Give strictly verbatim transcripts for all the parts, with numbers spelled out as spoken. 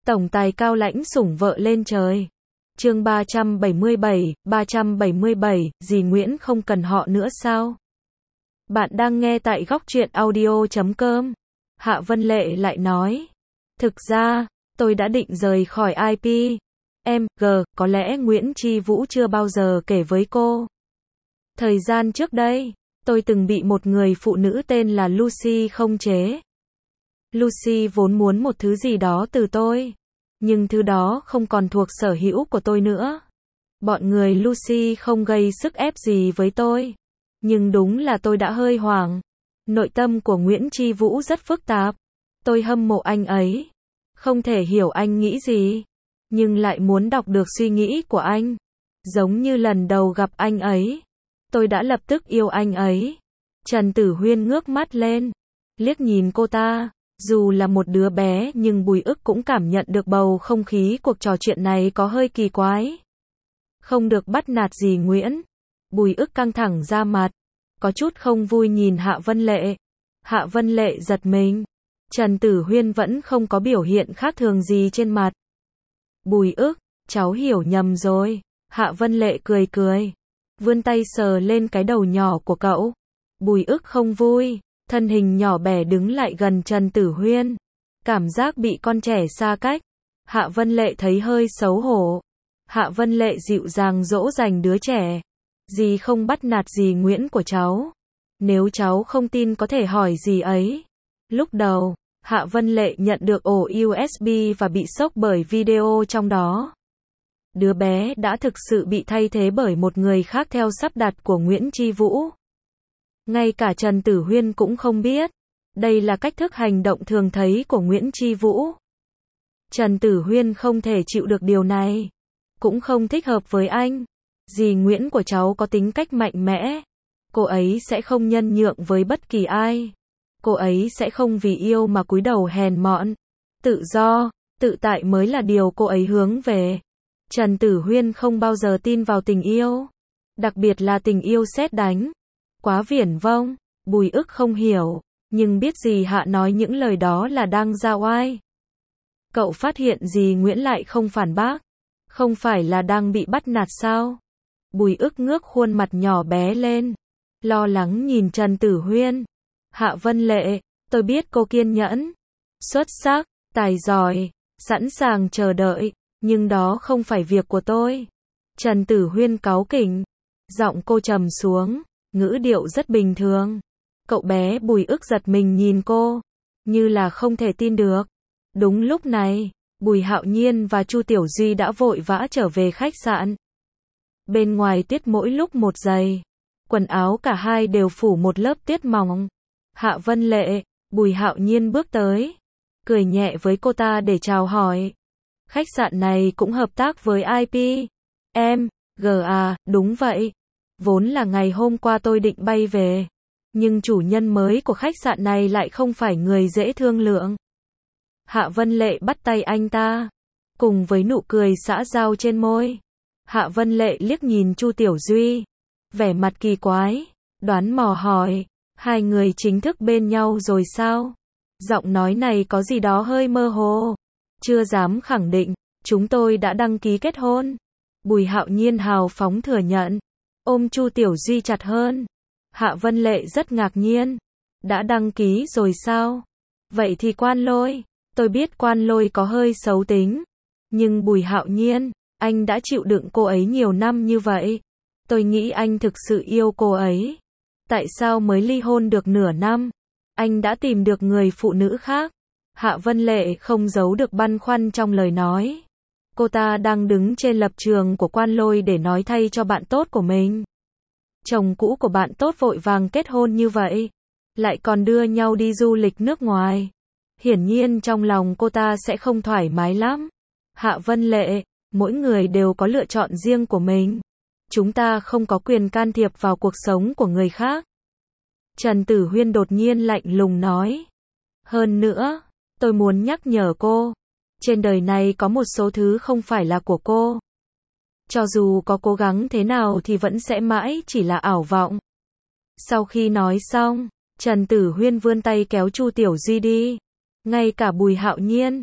Tổng tài cao lãnh sủng vợ lên trời. Chương ba trăm bảy mươi bảy, ba trăm bảy mươi bảy, dì Nguyễn không cần họ nữa sao? Bạn đang nghe tại góc truyện audio chấm com. Hạ Vân Lệ lại nói. Thực ra, tôi đã định rời khỏi i pê. Em, G, có lẽ Nguyễn Chi Vũ chưa bao giờ kể với cô. Thời gian trước đây, tôi từng bị một người phụ nữ tên là Lucy khống chế. Lucy vốn muốn một thứ gì đó từ tôi. Nhưng thứ đó không còn thuộc sở hữu của tôi nữa. Bọn người Lucy không gây sức ép gì với tôi. Nhưng đúng là tôi đã hơi hoảng. Nội tâm của Nguyễn Chi Vũ rất phức tạp. Tôi hâm mộ anh ấy. Không thể hiểu anh nghĩ gì. Nhưng lại muốn đọc được suy nghĩ của anh. Giống như lần đầu gặp anh ấy. Tôi đã lập tức yêu anh ấy. Trần Tử Huyên ngước mắt lên. Liếc nhìn cô ta. Dù là một đứa bé nhưng Bùi Ức cũng cảm nhận được bầu không khí cuộc trò chuyện này có hơi kỳ quái. Không được bắt nạt dì Nguyễn. Bùi Ức căng thẳng ra mặt. Có chút không vui nhìn Hạ Vân Lệ. Hạ Vân Lệ giật mình. Trần Tử Huyên vẫn không có biểu hiện khác thường gì trên mặt. Bùi Ức, cháu hiểu nhầm rồi. Hạ Vân Lệ cười cười. Vươn tay sờ lên cái đầu nhỏ của cậu. Bùi Ức không vui. Thân hình nhỏ bé đứng lại gần Trần Tử Huyên. Cảm giác bị con trẻ xa cách. Hạ Vân Lệ thấy hơi xấu hổ. Hạ Vân Lệ dịu dàng dỗ dành đứa trẻ. Dì không bắt nạt dì Nguyễn của cháu. Nếu cháu không tin có thể hỏi dì ấy. Lúc đầu, Hạ Vân Lệ nhận được ổ u ét bê và bị sốc bởi video trong đó. Đứa bé đã thực sự bị thay thế bởi một người khác theo sắp đặt của Nguyễn Chi Vũ. Ngay cả Trần Tử Huyên cũng không biết. Đây là cách thức hành động thường thấy của Nguyễn Chi Vũ. Trần Tử Huyên không thể chịu được điều này. Cũng không thích hợp với anh. Dì Nguyễn của cháu có tính cách mạnh mẽ. Cô ấy sẽ không nhân nhượng với bất kỳ ai. Cô ấy sẽ không vì yêu mà cúi đầu hèn mọn. Tự do, tự tại mới là điều cô ấy hướng về. Trần Tử Huyên không bao giờ tin vào tình yêu. Đặc biệt là tình yêu sét đánh. Quá viển vông. Bùi Ức không hiểu. Nhưng biết dì Hạ nói những lời đó là đang ra oai. Cậu phát hiện dì Nguyễn lại không phản bác. Không phải là đang bị bắt nạt sao? Bùi Ức ngước khuôn mặt nhỏ bé lên. Lo lắng nhìn Trần Tử Huyên. Hạ Vân Lệ, tôi biết cô kiên nhẫn, xuất sắc, tài giỏi, sẵn sàng chờ đợi. Nhưng đó không phải việc của tôi. Trần Tử Huyên cáu kỉnh. Giọng cô trầm xuống. Ngữ điệu rất bình thường. Cậu bé Bùi Ức giật mình nhìn cô. Như là không thể tin được. Đúng lúc này, Bùi Hạo Nhiên và Chu Tiểu Duy đã vội vã trở về khách sạn. Bên ngoài tuyết mỗi lúc một giày. Quần áo cả hai đều phủ một lớp tuyết mỏng. Hạ Vân Lệ, Bùi Hạo Nhiên bước tới. Cười nhẹ với cô ta để chào hỏi. Khách sạn này cũng hợp tác với i pê. Em, G à, đúng vậy. Vốn là ngày hôm qua tôi định bay về. Nhưng chủ nhân mới của khách sạn này lại không phải người dễ thương lượng. Hạ Vân Lệ bắt tay anh ta. Cùng với nụ cười xã giao trên môi. Hạ Vân Lệ liếc nhìn Chu Tiểu Duy. Vẻ mặt kỳ quái. Đoán mò hỏi. Hai người chính thức bên nhau rồi sao? Giọng nói này có gì đó hơi mơ hồ. Chưa dám khẳng định. Chúng tôi đã đăng ký kết hôn. Bùi Hạo Nhiên hào phóng thừa nhận. Ôm Chu Tiểu Duy chặt hơn. Hạ Vân Lệ rất ngạc nhiên. Đã đăng ký rồi sao? Vậy thì Quan Lôi. Tôi biết Quan Lôi có hơi xấu tính. Nhưng Bùi Hạo Nhiên, anh đã chịu đựng cô ấy nhiều năm như vậy. Tôi nghĩ anh thực sự yêu cô ấy. Tại sao mới ly hôn được nửa năm? Anh đã tìm được người phụ nữ khác. Hạ Vân Lệ không giấu được băn khoăn trong lời nói. Cô ta đang đứng trên lập trường của Quan Lôi để nói thay cho bạn tốt của mình. Chồng cũ của bạn tốt vội vàng kết hôn như vậy. Lại còn đưa nhau đi du lịch nước ngoài. Hiển nhiên trong lòng cô ta sẽ không thoải mái lắm. Hạ Vân Lệ, mỗi người đều có lựa chọn riêng của mình. Chúng ta không có quyền can thiệp vào cuộc sống của người khác. Trần Tử Huyên đột nhiên lạnh lùng nói. Hơn nữa, tôi muốn nhắc nhở cô. Trên đời này có một số thứ không phải là của cô. Cho dù có cố gắng thế nào thì vẫn sẽ mãi chỉ là ảo vọng. Sau khi nói xong, Trần Tử Huyên vươn tay kéo Chu Tiểu Duy đi. Ngay cả Bùi Hạo Nhiên,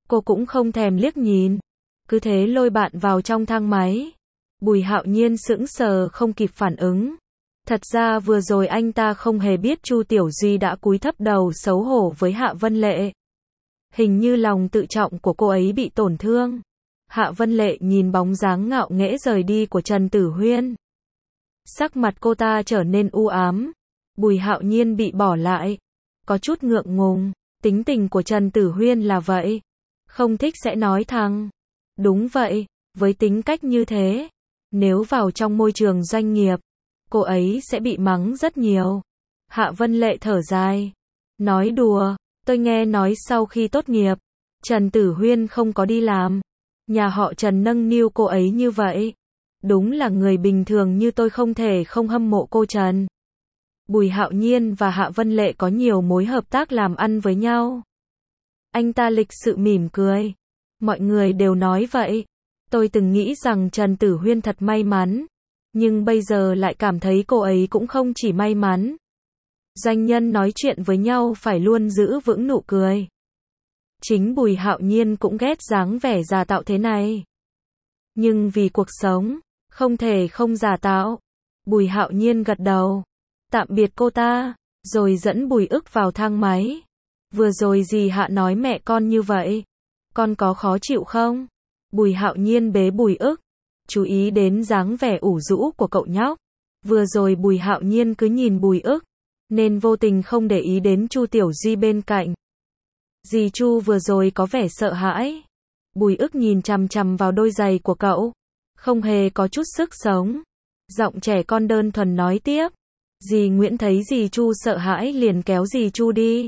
Cô cũng không thèm liếc nhìn. Cứ thế lôi bạn vào trong thang máy. Bùi Hạo Nhiên sững sờ không kịp phản ứng. Thật ra vừa rồi anh ta không hề biết Chu Tiểu Duy đã cúi thấp đầu xấu hổ với Hạ Vân Lệ. Hình như lòng tự trọng của cô ấy bị tổn thương. Hạ Vân Lệ nhìn bóng dáng ngạo nghễ rời đi của Trần Tử Huyên. Sắc mặt cô ta trở nên u ám. Bùi Hạo Nhiên bị bỏ lại. Có chút ngượng ngùng. Tính tình của Trần Tử Huyên là vậy. Không thích sẽ nói thẳng. Đúng vậy, với tính cách như thế, nếu vào trong môi trường doanh nghiệp, cô ấy sẽ bị mắng rất nhiều. Hạ Vân Lệ thở dài. Nói đùa, tôi nghe nói sau khi tốt nghiệp, Trần Tử Huyên không có đi làm. Nhà họ Trần nâng niu cô ấy như vậy. Đúng là người bình thường như tôi không thể không hâm mộ cô Trần. Bùi Hạo Nhiên và Hạ Vân Lệ có nhiều mối hợp tác làm ăn với nhau. Anh ta lịch sự mỉm cười. Mọi người đều nói vậy. Tôi từng nghĩ rằng Trần Tử Huyên thật may mắn. Nhưng bây giờ lại cảm thấy cô ấy cũng không chỉ may mắn. Doanh nhân nói chuyện với nhau phải luôn giữ vững nụ cười. Chính Bùi Hạo Nhiên cũng ghét dáng vẻ giả tạo thế này. Nhưng vì cuộc sống, không thể không giả tạo. Bùi Hạo Nhiên gật đầu. Tạm biệt cô ta, rồi dẫn Bùi Ức vào thang máy. Vừa rồi dì Hạ nói mẹ con như vậy. Con có khó chịu không? Bùi Hạo Nhiên bế Bùi Ức. Chú ý đến dáng vẻ ủ rũ của cậu nhóc. Vừa rồi Bùi Hạo Nhiên cứ nhìn Bùi Ức, nên vô tình không để ý đến Chu Tiểu Duy bên cạnh. Dì Chu vừa rồi có vẻ sợ hãi. Bùi Ức nhìn chằm chằm vào đôi giày của cậu. Không hề có chút sức sống. Giọng trẻ con đơn thuần nói tiếp. Dì Nguyễn thấy dì Chu sợ hãi liền kéo dì Chu đi.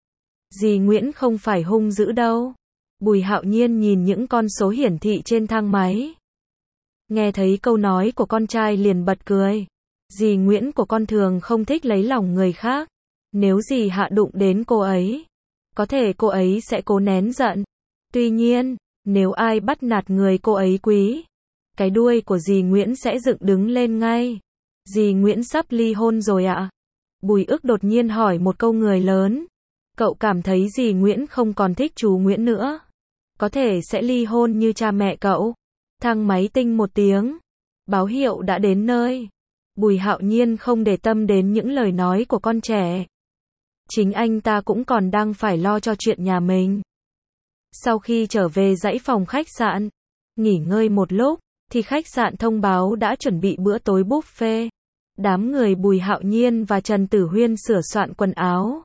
Dì Nguyễn không phải hung dữ đâu. Bùi Hạo Nhiên nhìn những con số hiển thị trên thang máy. Nghe thấy câu nói của con trai liền bật cười. Dì Nguyễn của con thường không thích lấy lòng người khác. Nếu dì Hạ đụng đến cô ấy, có thể cô ấy sẽ cố nén giận. Tuy nhiên, nếu ai bắt nạt người cô ấy quý, cái đuôi của dì Nguyễn sẽ dựng đứng lên ngay. Dì Nguyễn sắp ly hôn rồi ạ? Bùi Ức đột nhiên hỏi một câu người lớn. Cậu cảm thấy dì Nguyễn không còn thích chú Nguyễn nữa. Có thể sẽ ly hôn như cha mẹ cậu. Thang máy tinh một tiếng. Báo hiệu đã đến nơi. Bùi Hạo Nhiên không để tâm đến những lời nói của con trẻ. Chính anh ta cũng còn đang phải lo cho chuyện nhà mình. Sau khi trở về dãy phòng khách sạn, nghỉ ngơi một lúc, thì khách sạn thông báo đã chuẩn bị bữa tối buffet. Đám người Bùi Hạo Nhiên và Trần Tử Huyên sửa soạn quần áo.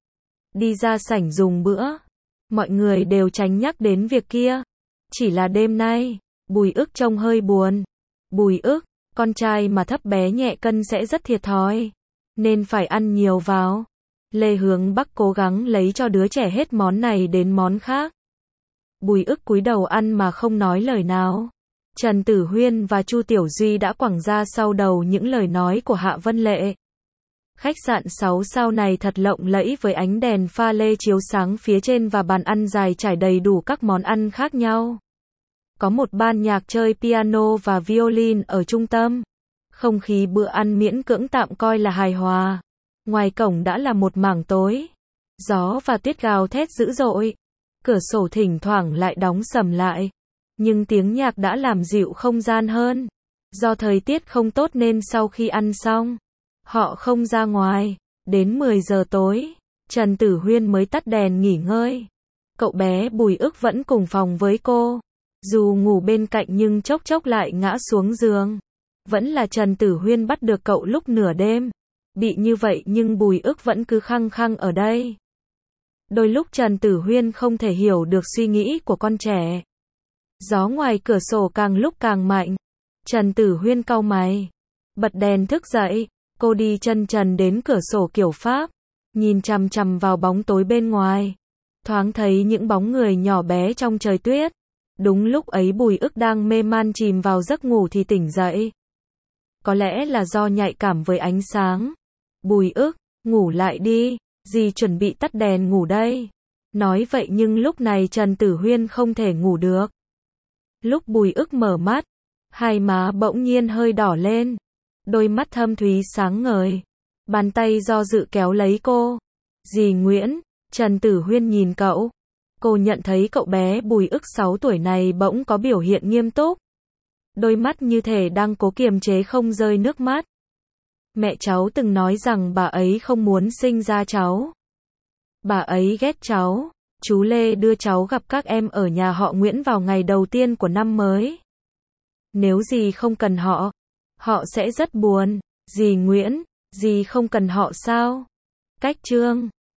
Đi ra sảnh dùng bữa. Mọi người đều tránh nhắc đến việc kia. Chỉ là đêm nay, Bùi Ức trông hơi buồn. Bùi Ức, con trai mà thấp bé nhẹ cân sẽ rất thiệt thòi. Nên phải ăn nhiều vào. Lê Hướng Bắc cố gắng lấy cho đứa trẻ hết món này đến món khác. Bùi Ức cúi đầu ăn mà không nói lời nào. Trần Tử Huyên và Chu Tiểu Duy đã quẳng ra sau đầu những lời nói của Hạ Vân Lệ. Khách sạn sáu sao này thật lộng lẫy với ánh đèn pha lê chiếu sáng phía trên và bàn ăn dài trải đầy đủ các món ăn khác nhau. Có một ban nhạc chơi piano và violin ở trung tâm. Không khí bữa ăn miễn cưỡng tạm coi là hài hòa. Ngoài cổng đã là một mảng tối. Gió và tuyết gào thét dữ dội. Cửa sổ thỉnh thoảng lại đóng sầm lại. Nhưng tiếng nhạc đã làm dịu không gian hơn. Do thời tiết không tốt nên sau khi ăn xong, họ không ra ngoài. Đến mười giờ tối, Trần Tử Huyên mới tắt đèn nghỉ ngơi. Cậu bé Bùi Ức vẫn cùng phòng với cô. Dù ngủ bên cạnh nhưng chốc chốc lại ngã xuống giường. Vẫn là Trần Tử Huyên bắt được cậu lúc nửa đêm. Bị như vậy nhưng Bùi Ức vẫn cứ khăng khăng ở đây. Đôi lúc Trần Tử Huyên không thể hiểu được suy nghĩ của con trẻ. Gió ngoài cửa sổ càng lúc càng mạnh. Trần Tử Huyên cau mày. Bật đèn thức dậy. Cô đi chân trần đến cửa sổ kiểu Pháp. Nhìn chằm chằm vào bóng tối bên ngoài. Thoáng thấy những bóng người nhỏ bé trong trời tuyết. Đúng lúc ấy Bùi Ức đang mê man chìm vào giấc ngủ thì tỉnh dậy. Có lẽ là do nhạy cảm với ánh sáng. Bùi Ức, ngủ lại đi. Dì chuẩn bị tắt đèn ngủ đây. Nói vậy nhưng lúc này Trần Tử Huyên không thể ngủ được. Lúc Bùi Ức mở mắt, hai má bỗng nhiên hơi đỏ lên. Đôi mắt thâm thúy sáng ngời. Bàn tay do dự kéo lấy cô. Dì Nguyễn, Trần Tử Huyên nhìn cậu. Cô nhận thấy cậu bé Bùi ức sáu tuổi này bỗng có biểu hiện nghiêm túc. Đôi mắt như thể đang cố kiềm chế không rơi nước mắt. Mẹ cháu từng nói rằng bà ấy không muốn sinh ra cháu. Bà ấy ghét cháu. Chú Lê đưa cháu gặp các em ở nhà họ Nguyễn vào ngày đầu tiên của năm mới. Nếu dì không cần họ, họ sẽ rất buồn. Dì Nguyễn, dì không cần họ sao? Cách chương